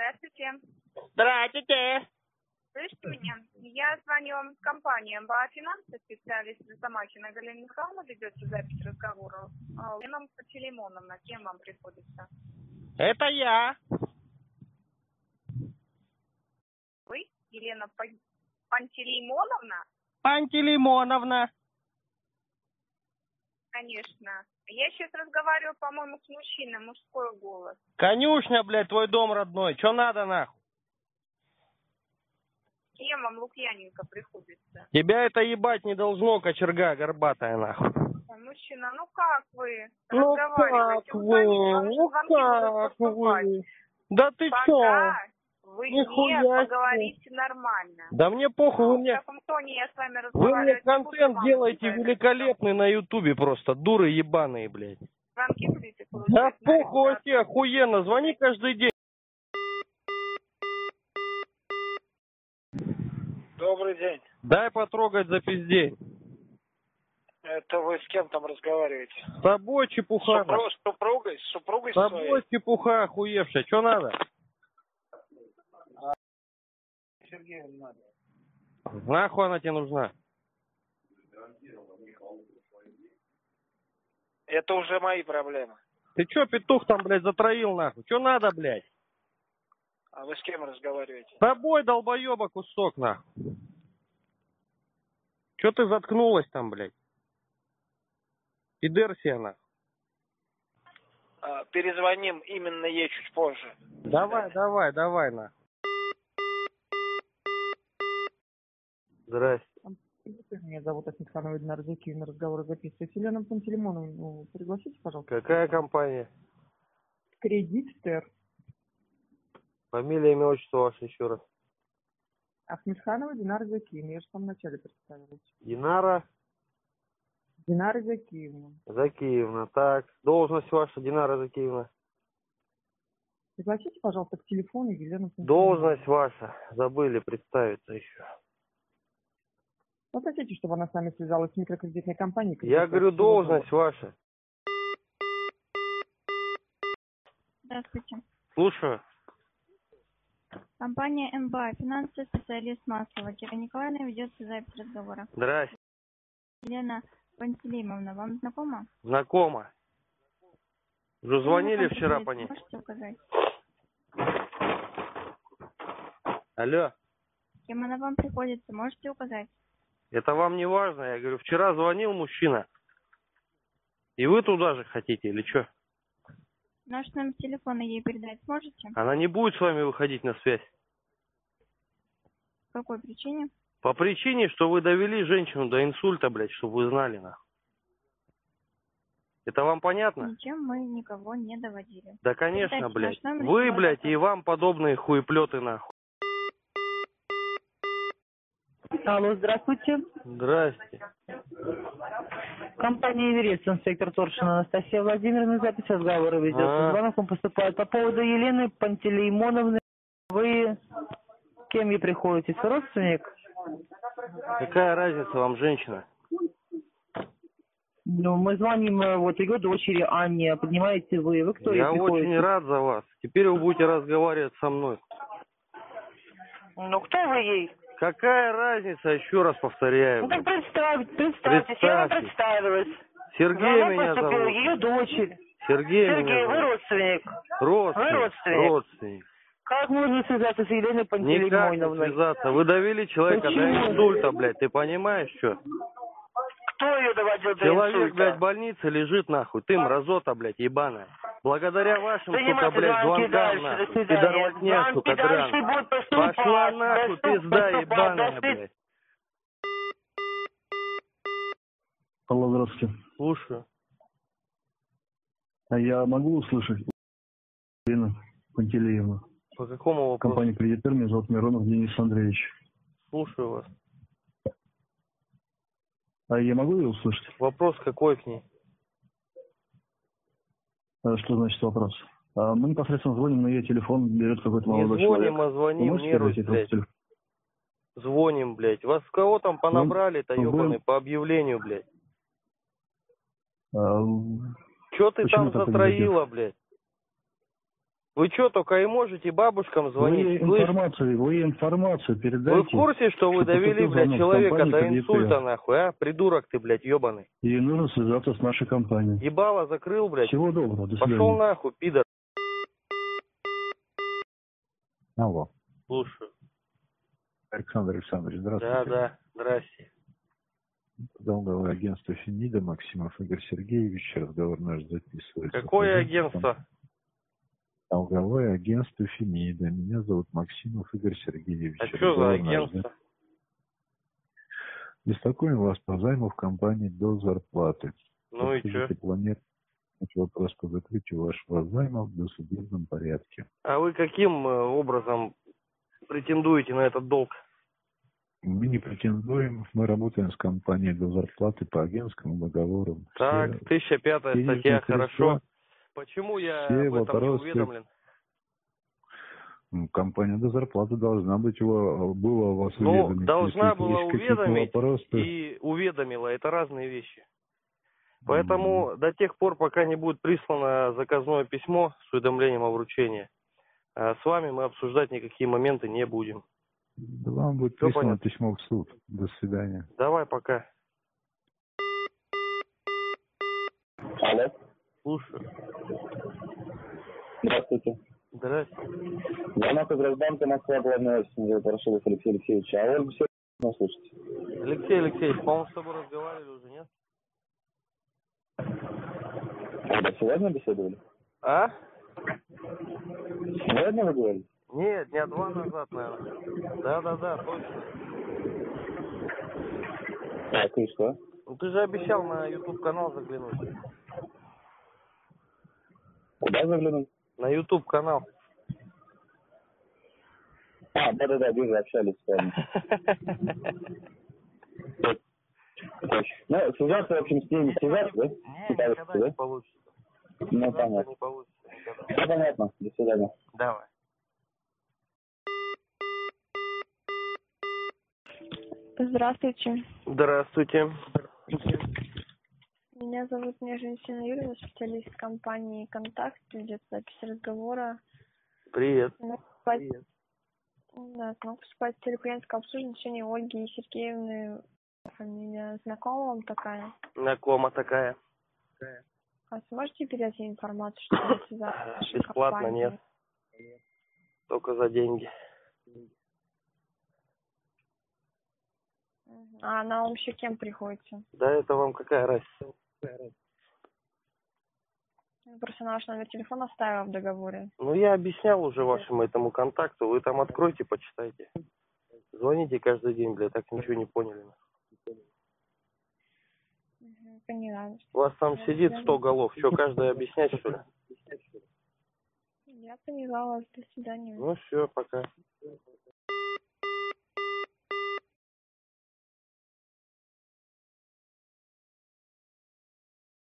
Здравствуйте. Здравствуйте. Слышите меня? Я звоню вам с компании МБА Финансы, специалист Замахина Галина Михайловна, ведется запись разговора. Елена Пантелеймоновна, кем вам приходится? Это я. Вы? Елена Пантелеймоновна? Пантелеймоновна. Конечно. Я сейчас разговариваю, по-моему, с мужчиной, мужской голос. Конюшня, блядь, твой дом родной. Че надо, нахуй? Кем вам Лукьяненко приходится? Тебя это ебать не должно, кочерга горбатая, нахуй. Мужчина, ну как вы Ну разговариваете? как вы? Ну как вы? Да ты Пока чё? вы Нихуя не себе. поговорите нормально. Да мне похуй, вы В мне... таком тоне я с вами Вы разговаривать мне не буду. контент вам делаете устраивает. великолепный на ютубе просто. Дуры ебаные, блядь. Звонки будете Да получать на похуй регистрацию. тебе, охуенно. Звони каждый день. Добрый день. Дай потрогать за пиздень. Это вы с кем там разговариваете? С тобой чепуха. С супругой? С супругой С тобой своей? чепуха охуевшая. Че надо? Сергею надо. Нахуй она тебе нужна? Это уже мои проблемы. Ты че, петух там, блядь, затроил, нахуй? Че надо, блядь? А вы с кем разговариваете? С тобой, долбоеба, кусок, нахуй. Че ты заткнулась там, блядь? Пидерсия, нахуй. Перезвоним именно ей чуть позже. Давай, нахуй. Здрасте. Меня зовут Асмитханова Динара Закиевна. Разговор записывается. Елена Пантелеймоновна, пригласите, пожалуйста. Какая компания? Кредит-стер. Фамилия, имя, отчество ваше еще раз. Асмитханова Динара Закиевна. Я же в самом начале представилась. Динара Динара Закиевна. Закиевна. Так, должность ваша, Динара Закиевна. Пригласите, пожалуйста, к телефону Елену Пантелеймоновну. Должность ваша. Забыли представиться еще. Попросите, чтобы она с нами связалась с микрокредитной компанией. Я говорю, должность ваша. Здравствуйте. Слушаю. Компания МБА Финансы, специалист Маслова. Кира Николаевна, ведется запись разговора. Здрасте. Елена Пантелеймоновна, вам знакома? Знакомо. Уже звонили Вам вчера приходится, по ней? можете указать? Алло. Кем она вам приходится, можете указать? Это вам не важно? Я говорю, вчера звонил мужчина. И вы туда же хотите или что? Наш номер телефона ей передать сможете? Она не будет с вами выходить на связь. По какой причине? По причине, что вы довели женщину до инсульта, блядь, чтобы вы знали, нахуй. Это вам понятно? Ничем мы никого не доводили. Да, конечно, Передайте блядь. наш номер, Вы, сегодня блядь, так. и вам подобные хуеплеты, нахуй. Алло, здравствуйте. Здрасте. Компания «Эверест», сектор Торшина. Анастасия Владимировна, запись разговора ведется. Звонок вам поступает по поводу Елены Пантелеймоновны. Вы кем ей приходитесь? Родственник? Какая разница вам, женщина? Ну, мы звоним вот ее дочери Анне. Поднимаете вы? Вы кто ей Я приходите? очень рад за вас. Теперь вы будете разговаривать со мной. Ну, кто вы ей? Какая разница, еще раз повторяю. Ну, так представьтесь. Представьтесь. Я вам представилась. Сергей Звонок меня поступил, зовут. ее дочерь. Сергей меня Сергей, вы зовут. родственник. Родственник. Вы родственник. Родственник. Как можно связаться с Еленой Никак Пантелеймоновной? не связаться. Вы довели человека Почему? до инсульта, блядь. Ты понимаешь, что? Кто ее доводил до Человек, инсульта? блядь, в больнице лежит, нахуй. Ты мразота, блядь, ебаная. Благодаря вашим, сука, Занимайте блядь, звонки звонкам, дальше, нахуй. до свидания. Пидорвотня, Звонки сука, дальше дрянь. будут поступать. Пошла нахуй, пизда ебаная, Поступать. блядь. Алло, здравствуйте. Слушаю. А я могу услышать Елена Пантелеевна? По какому вопросу? Компания «Кредитер», меня зовут Миронов Денис Андреевич. Слушаю вас. А я могу ее услышать? Вопрос какой к ней? Что значит вопрос? Мы непосредственно звоним на ее телефон, берет какой-то Не молодой человек. звоним, а звоним, Вы можете нервы, передать блядь. этот телефон? Звоним, блядь. Вас кого там понабрали-то, Ну, ебаный, по объявлению, блядь? А, Чё ты Почему там так затроила, блядь? Вы что, только и можете бабушкам звонить? Вы информацию передайте. Вы в курсе, что вы довели, блядь, человека до инсульта, нахуй, а? Придурок ты, блядь, ебаный. И нужно связаться с нашей компанией. Ебало закрыл, блядь. Всего доброго, до свидания. Пошел нахуй, пидор. Алло. Слушаю. Александр Александрович, здравствуйте. Да, здрасте. Долговое агентство Фемида, Максимов Игорь Сергеевич, разговор наш записывается. Какое агентство? Долговое агентство Фемида. Меня зовут Максимов Игорь Сергеевич. А что за агентство? Беспокоим вас по займу в компании до зарплаты. Ну и что? Планируете вопрос по закрытию вашего займа в досудебном порядке. А вы каким образом претендуете на этот долг? Мы не претендуем, мы работаем с компанией до зарплаты по агентскому договору. Так, 1005 статья, хорошо. Почему я об этом не уведомлен? Компания до зарплаты должна быть была у вас уведомить. Ну, должна была уведомить вопросы... и уведомила. Это разные вещи. Поэтому до тех пор, пока не будет прислано заказное письмо с уведомлением о вручении, с вами мы обсуждать никакие моменты не будем. Да вам будет прислано письмо в суд. До свидания. Давай, пока. Алло. Слушаю. Здравствуйте. Здравствуйте. Звонок из Росбанка Москва, главный офис, Ворошилов Алексей Алексеевич. А Ольгу все равно слушайте. Алексей Алексеевич, по-моему, с тобой разговаривали уже, нет? Когда сегодня беседовали? А? Сегодня вы говорили? Нет, дня 2 назад, наверное. Да, точно. Так, и что? Ну ты же обещал на YouTube канал заглянуть. Куда заглянуть? На YouTube канал. А, да, вижу, общались с вами. Ну, связаться, в общем, с ними связаться, да? Нет, никогда не получится. Ну, понятно. Не получится. Все понятно. До свидания. Давай. Здравствуйте. Здравствуйте. Меня зовут Неженщина Юрьевна, специалист компании «Контакт». Идет запись разговора. Привет. Привет. Да, смог поступать в телефоническое обслуживание в течение Ольги Сергеевны. Фамилия знакома вам такая? Знакома такая. А сможете передать ей информацию, что связаться с бесплатно компанией? Нет. Только за деньги. А она вам еще кем приходится? Да это вам какая разница? Просто на ваш номер телефона оставила в договоре. Ну я объяснял уже вашему этому контакту. Вы там откройте, почитайте. Звоните каждый день, блядь, так ничего не поняли. Поняла. У вас там сидит 100 голов. Что, каждый объяснять, что ли? Я поняла вас. До свидания. Ну все, пока.